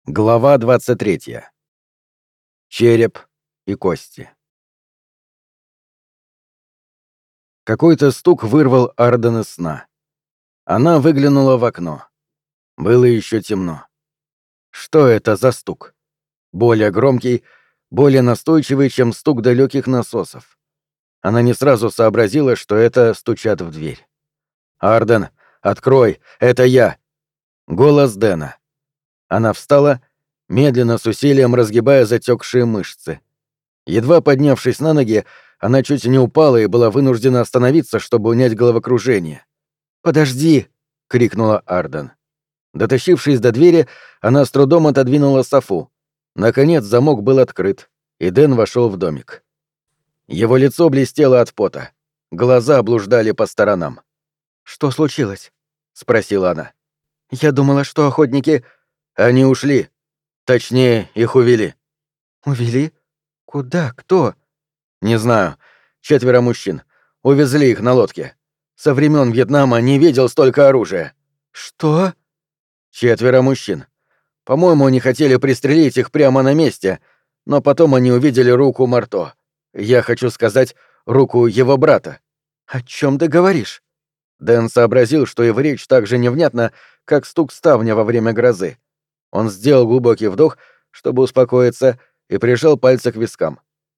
Глава 23. Череп и кости. Какой-то стук вырвал Арден из сна. Она выглянула в окно. Было еще темно. Что это за стук? Более громкий, более настойчивый, чем стук далеких насосов. Она не сразу сообразила, что это стучат в дверь. «Арден, открой! Это я!» Голос Дэна. Она встала, медленно, с усилием разгибая затекшие мышцы. Едва поднявшись на ноги, она чуть не упала и была вынуждена остановиться, чтобы унять головокружение. «Подожди!» — крикнула Арден. Дотащившись до двери, она с трудом отодвинула софу. Наконец замок был открыт, и Дэн вошел в домик. Его лицо блестело от пота. Глаза блуждали по сторонам. «Что случилось?» — спросила она. «Я думала, что охотники...» «Они ушли. Точнее, их увели». «Увели? Куда? Кто?» «Не знаю. 4 мужчин. Увезли их на лодке. Со времен Вьетнама не видел столько оружия». «Что?» 4 мужчин. По-моему, они хотели пристрелить их прямо на месте, но потом они увидели руку Марто. Я хочу сказать, руку его брата». «О чем ты говоришь?» Дэн сообразил, что его речь так же невнятна, как стук ставня во время грозы. Он сделал глубокий вдох, чтобы успокоиться, и прижал пальцы к вискам.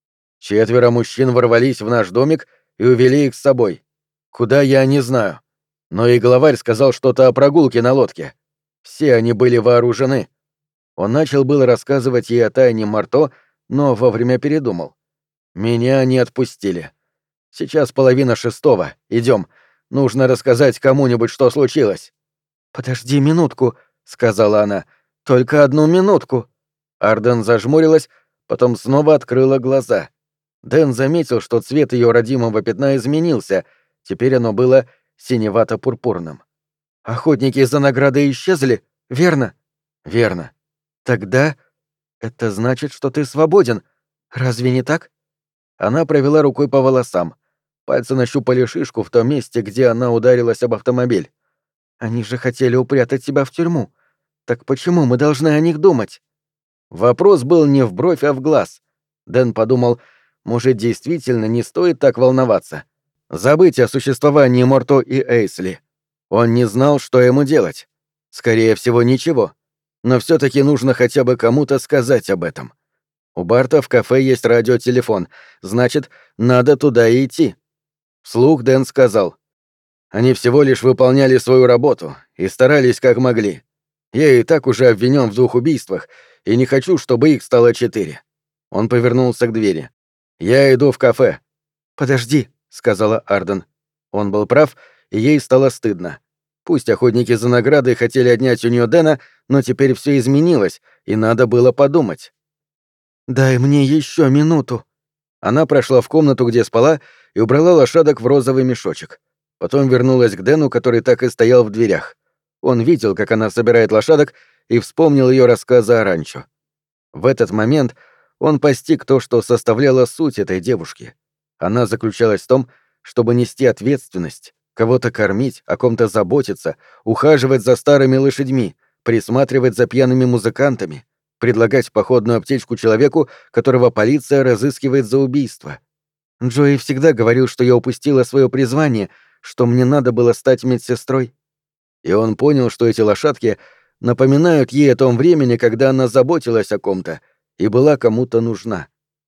4 мужчин ворвались в наш домик и увели их с собой. Куда, я не знаю. Но и главарь сказал что-то о прогулке на лодке. Все они были вооружены. Он начал было рассказывать ей о тайне Марто, но вовремя передумал. Меня не отпустили. Сейчас 5:30. Идем. Нужно рассказать кому-нибудь, что случилось. «Подожди минутку», — сказала она. «Только 1 минутку». Арден зажмурилась, потом снова открыла глаза. Дэн заметил, что цвет ее родимого пятна изменился, теперь оно было синевато-пурпурным. «Охотники за наградой исчезли, верно?» «Верно». «Тогда это значит, что ты свободен. Разве не так?» Она провела рукой по волосам. Пальцы нащупали шишку в том месте, где она ударилась об автомобиль. «Они же хотели упрятать тебя в тюрьму. Так почему мы должны о них думать?» Вопрос был не в бровь, а в глаз. Дэн подумал, может, действительно не стоит так волноваться. Забыть о существовании Марто и Эйсли. Он не знал, что ему делать. Скорее всего, ничего. Но все-таки нужно хотя бы кому-то сказать об этом. У Барта в кафе есть радиотелефон, значит, надо туда и идти. Вслух Дэн сказал. Они всего лишь выполняли свою работу и старались как могли. Я и так уже обвинен в 2 убийствах, и не хочу, чтобы их стало 4. Он повернулся к двери. «Я иду в кафе». «Подожди», — сказала Арден. Он был прав, и ей стало стыдно. Пусть охотники за наградой хотели отнять у нее Дэна, но теперь все изменилось, и надо было подумать. «Дай мне еще минуту». Она прошла в комнату, где спала, и убрала лошадок в розовый мешочек. Потом вернулась к Дэну, который так и стоял в дверях. Он видел, как она собирает лошадок, и вспомнил ее рассказы о ранчо. В этот момент он постиг то, что составляло суть этой девушки. Она заключалась в том, чтобы нести ответственность, кого-то кормить, о ком-то заботиться, ухаживать за старыми лошадьми, присматривать за пьяными музыкантами, предлагать походную аптечку человеку, которого полиция разыскивает за убийство. Джои всегда говорил, что я упустила свое призвание, что мне надо было стать медсестрой. И он понял, что эти лошадки напоминают ей о том времени, когда она заботилась о ком-то и была кому-то нужна.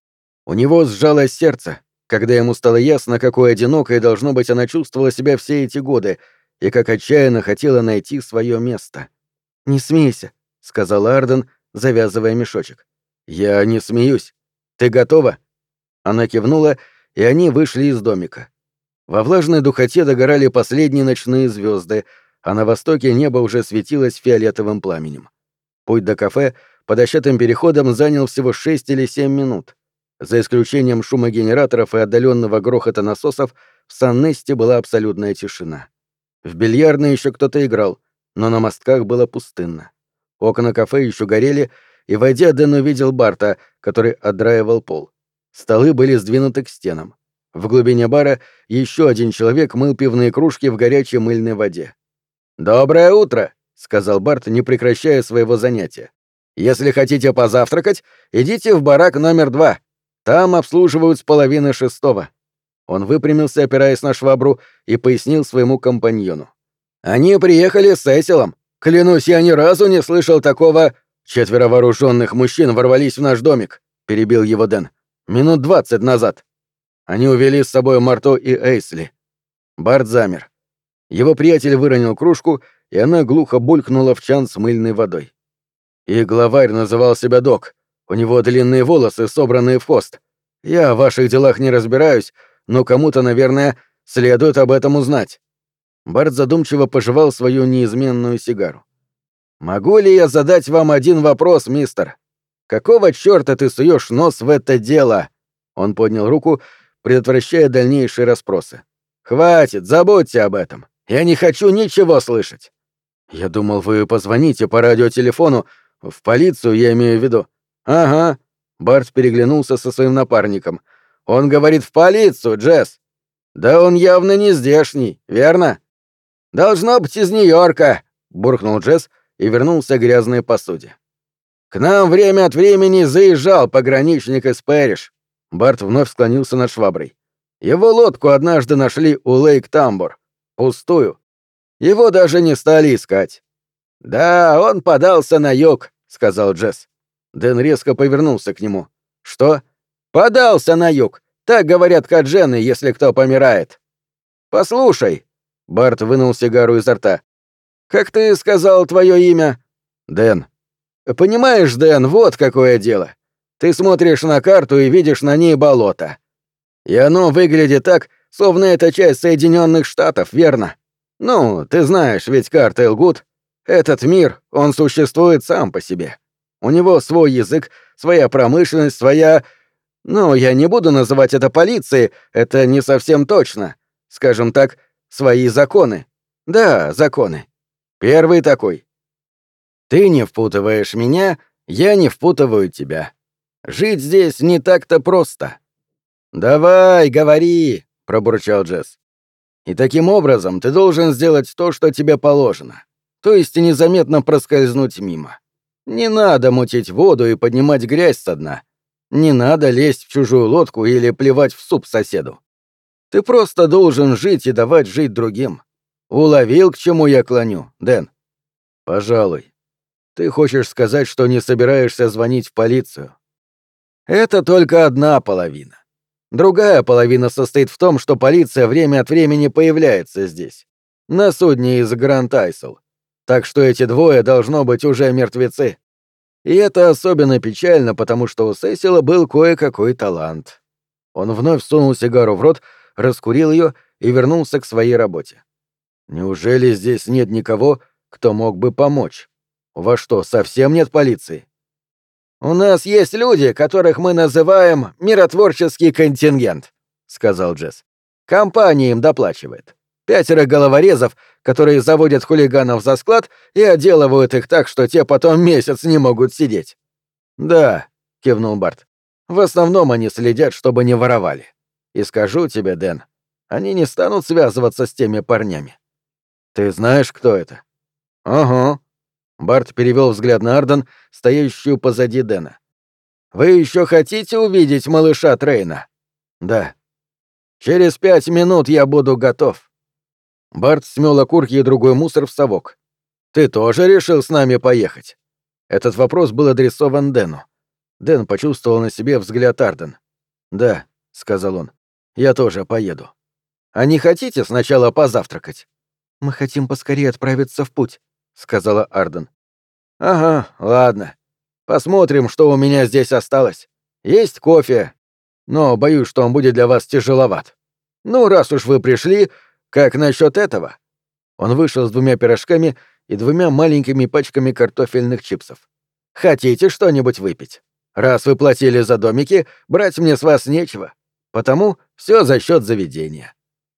У него сжалось сердце, когда ему стало ясно, какой одинокой, должно быть, она чувствовала себя все эти годы и как отчаянно хотела найти свое место. «Не смейся», — сказал Арден, завязывая мешочек. «Я не смеюсь. Ты готова?» Она кивнула, и они вышли из домика. Во влажной духоте догорали последние ночные звезды, а на востоке небо уже светилось фиолетовым пламенем. Путь до кафе по дощатым переходам занял всего 6 или 7 минут. За исключением шума генераторов и отдаленного грохота насосов, в Сан-Несте была абсолютная тишина. В бильярдной еще кто-то играл, но на мостках было пустынно. Окна кафе еще горели, и, войдя, Дэн увидел Барта, который отдраивал пол. Столы были сдвинуты к стенам. В глубине бара еще один человек мыл пивные кружки в горячей мыльной воде. «Доброе утро!» — сказал Барт, не прекращая своего занятия. Если хотите позавтракать, идите в барак номер 2. Там обслуживают с 5:30. Он выпрямился, опираясь на швабру, и пояснил своему компаньону. Они приехали с Сесилом. Клянусь, я ни разу не слышал такого... 4 вооруженных мужчин ворвались в наш домик, перебил его Дэн. Минут 20 назад. Они увели с собой Марто и Эйсли. Барт замер. Его приятель выронил кружку, и она глухо булькнула в чан с мыльной водой. И главарь называл себя Док. У него длинные волосы, собранные в хвост. Я в ваших делах не разбираюсь, но кому-то, наверное, следует об этом узнать. Барт задумчиво пожевал свою неизменную сигару. «Могу ли я задать вам один вопрос, мистер? Какого чёрта ты суёшь нос в это дело?» Он поднял руку, предотвращая дальнейшие расспросы. «Хватит, забудьте об этом. Я не хочу ничего слышать». «Я думал, вы позвоните по радиотелефону. В полицию, я имею в виду». «Ага». Барт переглянулся со своим напарником. «Он говорит в полицию, Джесс». «Да он явно не здешний, верно?» «Должно быть из Нью-Йорка», — буркнул Джесс и вернулся к грязной посуде. «К нам время от времени заезжал пограничник из Пэриш». Барт вновь склонился над шваброй. «Его лодку однажды нашли у Лейк-Тамбор. Пустую. Его даже не стали искать». «Да, он подался на юг», — сказал Джесс. Дэн резко повернулся к нему. «Что?» «Подался на юг. Так говорят каджены, если кто помирает». «Послушай», — Барт вынул сигару изо рта. «Как ты сказал твое имя?» «Дэн». «Понимаешь, Дэн, вот какое дело. Ты смотришь на карту и видишь на ней болото. И оно выглядит так, словно это часть Соединенных Штатов, верно? Ну, ты знаешь, ведь карты лгут. Этот мир, он существует сам по себе. У него свой язык, своя промышленность, своя... Ну, я не буду называть это полицией, это не совсем точно. Скажем так, свои законы. Да, законы. Первый такой. Ты не впутываешь меня, я не впутываю тебя. Жить здесь не так-то просто. «Давай, говори», — пробурчал Джесс. «И таким образом ты должен сделать то, что тебе положено. То есть незаметно проскользнуть мимо. Не надо мутить воду и поднимать грязь со дна. Не надо лезть в чужую лодку или плевать в суп соседу. Ты просто должен жить и давать жить другим. Уловил, к чему я клоню, Дэн?» «Пожалуй. Ты хочешь сказать, что не собираешься звонить в полицию?» «Это только одна половина. Другая половина состоит в том, что полиция время от времени появляется здесь, на судне из Гранд-Айсел. Так что эти двое должно быть уже мертвецы. И это особенно печально, потому что у Сесила был кое-какой талант». Он вновь сунул сигару в рот, раскурил ее и вернулся к своей работе. «Неужели здесь нет никого, кто мог бы помочь? У вас что, совсем нет полиции?» «У нас есть люди, которых мы называем миротворческий контингент», — сказал Джесс. «Компания им доплачивает. 5 головорезов, которые заводят хулиганов за склад и отделывают их так, что те потом месяц не могут сидеть». «Да», — кивнул Барт. «В основном они следят, чтобы не воровали. И скажу тебе, Дэн, они не станут связываться с теми парнями». «Ты знаешь, кто это?» «Ага». Барт перевел взгляд на Арден, стоящую позади Дэна. «Вы еще хотите увидеть малыша Трейна?» «Да». «Через 5 минут я буду готов». Барт смел окурки и другой мусор в совок. «Ты тоже решил с нами поехать?» Этот вопрос был адресован Дэну. Дэн почувствовал на себе взгляд Арден. «Да», — сказал он, — «я тоже поеду». «А не хотите сначала позавтракать?» «Мы хотим поскорее отправиться в путь», — сказала Арден. «Ага, ладно. Посмотрим, что у меня здесь осталось. Есть кофе, но боюсь, что он будет для вас тяжеловат. Ну, раз уж вы пришли, как насчет этого?» Он вышел с 2 пирожками и 2 маленькими пачками картофельных чипсов. «Хотите что-нибудь выпить? Раз вы платили за домики, брать мне с вас нечего. Потому все за счет заведения».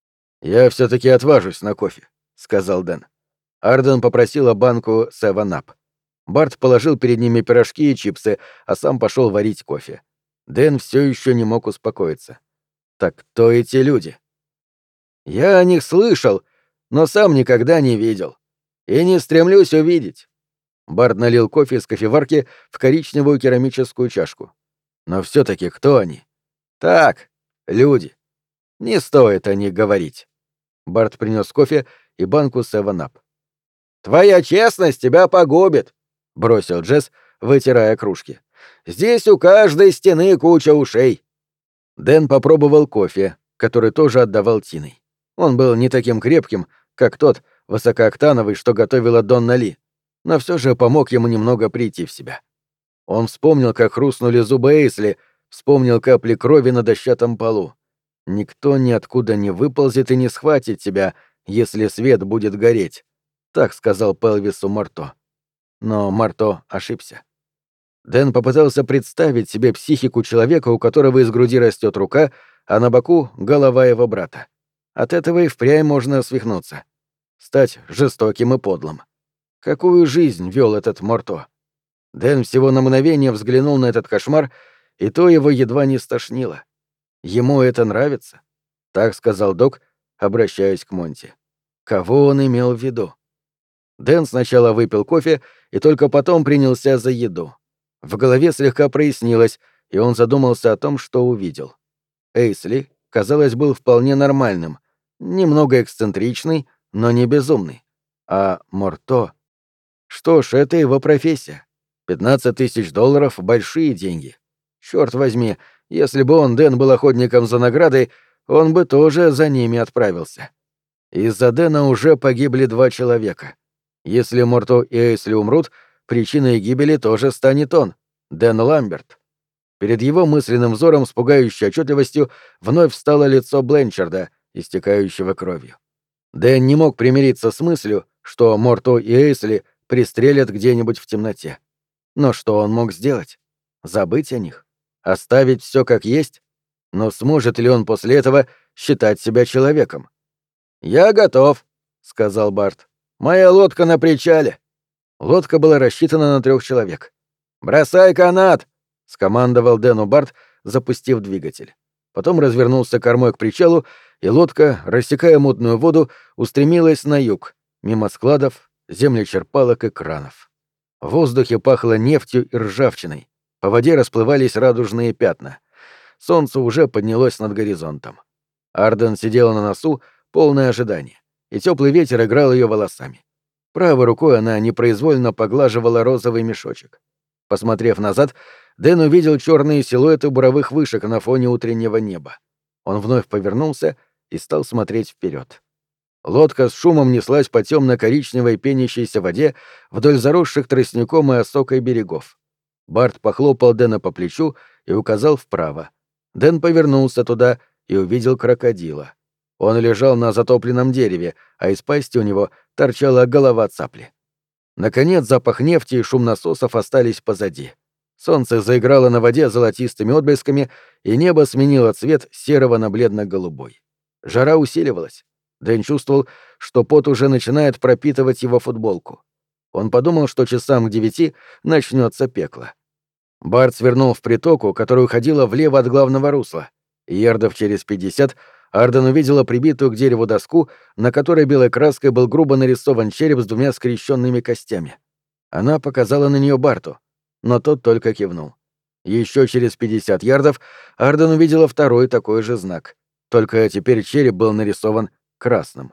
«Я все-таки отважусь на кофе», — сказал Дэн. Арден попросила банку 7-Up. Барт положил перед ними пирожки и чипсы, а сам пошел варить кофе. Дэн все еще не мог успокоиться. «Так кто эти люди?» «Я о них слышал, но сам никогда не видел. И не стремлюсь увидеть. Барт налил кофе из кофеварки в коричневую керамическую чашку. «Но все-таки кто они?» «Так, люди. Не стоит о них говорить». Барт принес кофе и банку 7-Up. «Твоя честность тебя погубит», — бросил Джесс, вытирая кружки. «Здесь у каждой стены куча ушей». Дэн попробовал кофе, который тоже отдавал Тиной. Он был не таким крепким, как тот высокооктановый, что готовила Донна Ли, но все же помог ему немного прийти в себя. Он вспомнил, как хрустнули зубы Эйсли, вспомнил капли крови на дощатом полу. «Никто ниоткуда не выползет и не схватит тебя, если свет будет гореть», — так сказал Пелвису Марто. Но Марто ошибся. Дэн попытался представить себе психику человека, у которого из груди растет рука, а на боку — голова его брата. От этого и впрямь можно свихнуться. Стать жестоким и подлым. Какую жизнь вел этот Марто? Дэн всего на мгновение взглянул на этот кошмар, и то его едва не стошнило. Ему это нравится? Так сказал док, обращаясь к Монти. Кого он имел в виду? Дэн сначала выпил кофе и только потом принялся за еду. В голове слегка прояснилось, и он задумался о том, что увидел. Эйсли, казалось, был вполне нормальным, немного эксцентричный, но не безумный. А Марто... Что ж, это его профессия. $15 тысяч — большие деньги. Черт возьми, если бы он, Дэн, был охотником за наградой, он бы тоже за ними отправился. Из-за Дэна уже погибли 2 человека. Если Марто и Эйсли умрут, причиной гибели тоже станет он, Дэн Ламберт. Перед его мысленным взором с пугающей отчетливостью вновь встало лицо Бленчарда, истекающего кровью. Дэн не мог примириться с мыслью, что Марто и Эйсли пристрелят где-нибудь в темноте. Но что он мог сделать? Забыть о них? Оставить все как есть? Но сможет ли он после этого считать себя человеком? «Я готов», — сказал Барт. «Моя лодка на причале». Лодка была рассчитана на 3 человек. «Бросай канат!» — скомандовал Дэну Барт, запустив двигатель. Потом развернулся кормой к причалу, и лодка, рассекая мутную воду, устремилась на юг, мимо складов, землечерпалок и кранов. В воздухе пахло нефтью и ржавчиной. По воде расплывались радужные пятна. Солнце уже поднялось над горизонтом. Арден сидела на носу, полное ожидание, и теплый ветер играл ее волосами. Правой рукой она непроизвольно поглаживала розовый мешочек. Посмотрев назад, Дэн увидел черные силуэты буровых вышек на фоне утреннего неба. Он вновь повернулся и стал смотреть вперед. Лодка с шумом неслась по темно-коричневой пенящейся воде вдоль заросших тростником и осокой берегов. Барт похлопал Дэна по плечу и указал вправо. Дэн повернулся туда и увидел крокодила. Он лежал на затопленном дереве, а из пасти у него торчала голова цапли. Наконец запах нефти и шум насосов остались позади. Солнце заиграло на воде золотистыми отблесками, и небо сменило цвет серого на бледно-голубой. Жара усиливалась. Дэн чувствовал, что пот уже начинает пропитывать его футболку. Он подумал, что часам к 9 начнется пекло. Барт свернул в притоку, которая уходила влево от главного русла. Ярдов через 50 Арден увидела прибитую к дереву доску, на которой белой краской был грубо нарисован череп с 2 скрещенными костями. Она показала на нее Барту, но тот только кивнул. Еще через 50 ярдов Арден увидела второй такой же знак, только теперь череп был нарисован красным.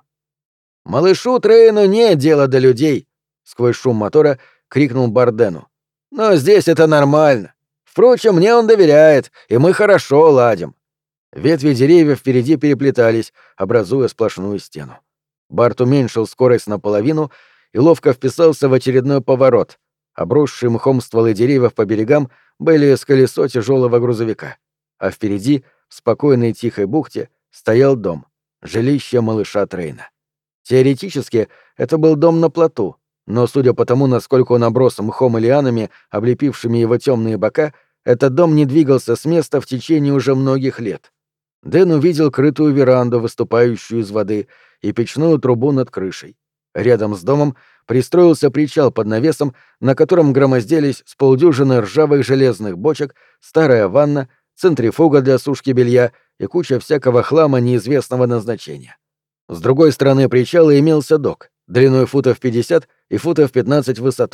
«Малышу Трейну нет дела до людей!» — сквозь шум мотора крикнул Бардену. «Но здесь это нормально. Впрочем, мне он доверяет, и мы хорошо ладим». Ветви деревьев впереди переплетались, образуя сплошную стену. Барт уменьшил скорость наполовину и ловко вписался в очередной поворот. Обросшие мхом стволы деревьев по берегам были с колесо тяжелого грузовика. А впереди, в спокойной тихой бухте, стоял дом, жилище малыша Трейна. Теоретически, это был дом на плоту, но судя по тому, насколько он оброс мхом и лианами, облепившими его темные бока, этот дом не двигался с места в течение уже многих лет. Дэн увидел крытую веранду, выступающую из воды, и печную трубу над крышей. Рядом с домом пристроился причал под навесом, на котором громоздились с полдюжины ржавых железных бочек, старая ванна, центрифуга для сушки белья и куча всякого хлама неизвестного назначения. С другой стороны причала имелся док, длиной футов 50 и футов 15 в высоту.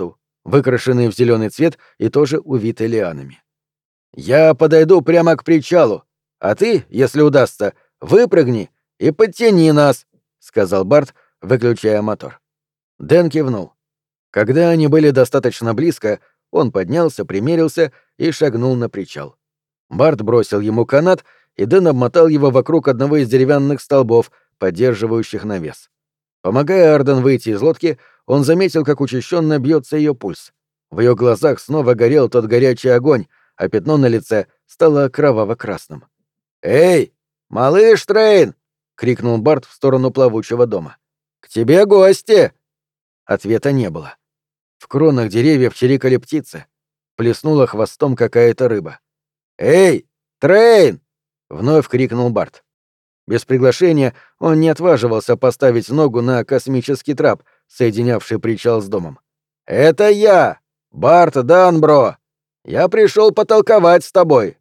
выкрашенный в зеленый цвет и тоже увитый лианами. «Я подойду прямо к причалу, а ты, если удастся, выпрыгни и подтяни нас», — сказал Барт, выключая мотор. Дэн кивнул. Когда они были достаточно близко, он поднялся, примерился и шагнул на причал. Барт бросил ему канат, и Дэн обмотал его вокруг одного из деревянных столбов, поддерживающих навес. Помогая Арден выйти из лодки, он заметил, как учащенно бьется ее пульс. В ее глазах снова горел тот горячий огонь, а пятно на лице стало кроваво-красным. «Эй, малыш Трейн!» — крикнул Барт в сторону плавучего дома. «К тебе гости!» Ответа не было. В кронах деревьев чирикали птицы. Плеснула хвостом какая-то рыба. «Эй, Трейн!» — вновь крикнул Барт. Без приглашения он не отваживался поставить ногу на космический трап, соединявший причал с домом. «Это я, Барт Данбро! Я пришел потолковать с тобой!»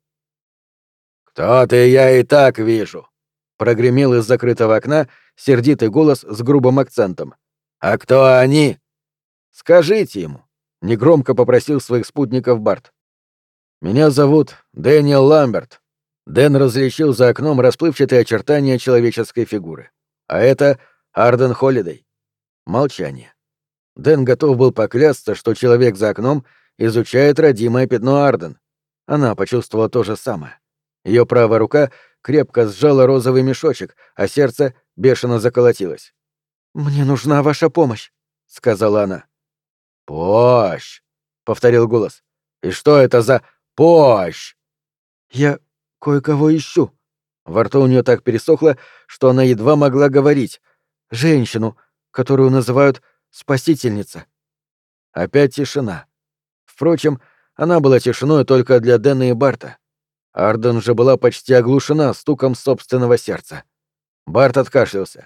«Кто ты, я и так вижу!» — прогремел из закрытого окна сердитый голос с грубым акцентом. «А кто они?» «Скажите ему», — негромко попросил своих спутников Барт. «Меня зовут Дэниел Ламберт». Дэн различил за окном расплывчатые очертания человеческой фигуры. «А это Арден Холлидей». Молчание. Дэн готов был поклясться, что человек за окном изучает родимое пятно Арден. Она почувствовала то же самое. Ее правая рука крепко сжала розовый мешочек, а сердце бешено заколотилось. «Мне нужна ваша помощь», — сказала она. «Помощь», — повторил голос. «И что это за помощь?» «Я кое-кого ищу». Во рту у нее так пересохло, что она едва могла говорить. «Женщину, которую называют Спасительница». Опять тишина. Впрочем, она была тишиной только для Дэна и Барта. Арден же была почти оглушена стуком собственного сердца. Барт откашлялся.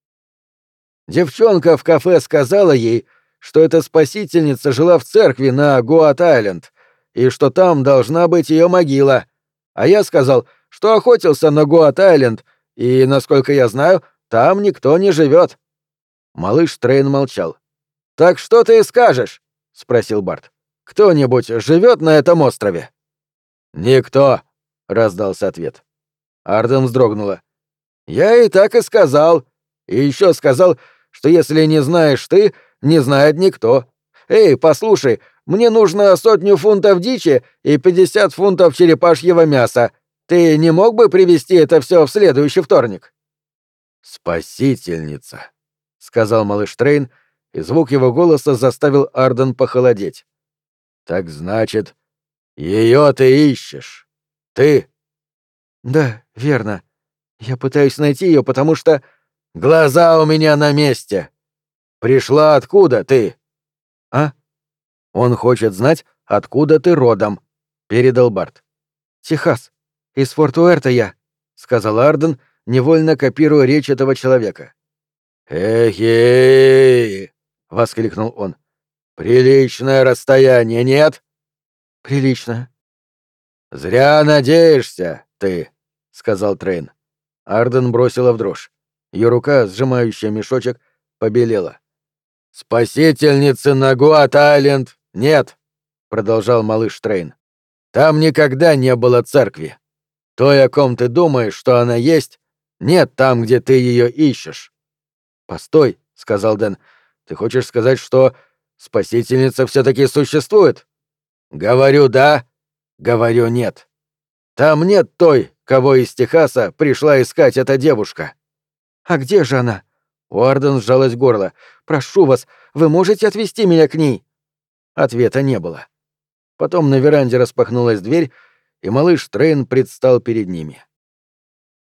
Девчонка в кафе сказала ей, что эта спасительница жила в церкви на Гуат-Айленд, и что там должна быть ее могила. А я сказал, что охотился на Гуат-Айленд, и, насколько я знаю, там никто не живет. Малыш Трейн молчал. «Так что ты скажешь?» — спросил Барт. «Кто-нибудь живет на этом острове?» «Никто», — раздался ответ. Арден вздрогнула. «Я и так и сказал. И еще сказал, что если не знаешь ты, не знает никто. Эй, послушай, мне нужно 100 фунтов дичи и 50 фунтов черепашьего мяса. Ты не мог бы привезти это все в следующий вторник?» «Спасительница», — сказал малыш Трейн, и звук его голоса заставил Арден похолодеть. «Так значит, ее ты ищешь? Ты?» «Да, верно. Я пытаюсь найти ее, потому что...» «Глаза у меня на месте! Пришла откуда ты?» «А?» «Он хочет знать, откуда ты родом», — передал Барт. «Техас. Из Форт-Уэрта я», — сказал Арден, невольно копируя речь этого человека. «Эхе!» — воскликнул он. «Приличное расстояние, нет?» «Приличное». «Зря надеешься, ты», — сказал Трейн. Арден бросила в дрожь. Ее рука, сжимающая мешочек, побелела. «Спасительницы на Гуат-Айленд нет», — продолжал малыш Трейн. «Там никогда не было церкви. Той, о ком ты думаешь, что она есть, нет там, где ты ее ищешь». «Постой», — сказал Дэн, — «ты хочешь сказать, что спасительница все-таки существует?» «Говорю да, говорю нет. Там нет той, кого из Техаса пришла искать эта девушка». «А где же она?» У Арден сжалось горло. «Прошу вас, вы можете отвезти меня к ней?» Ответа не было. Потом на веранде распахнулась дверь, и малыш Трейн предстал перед ними.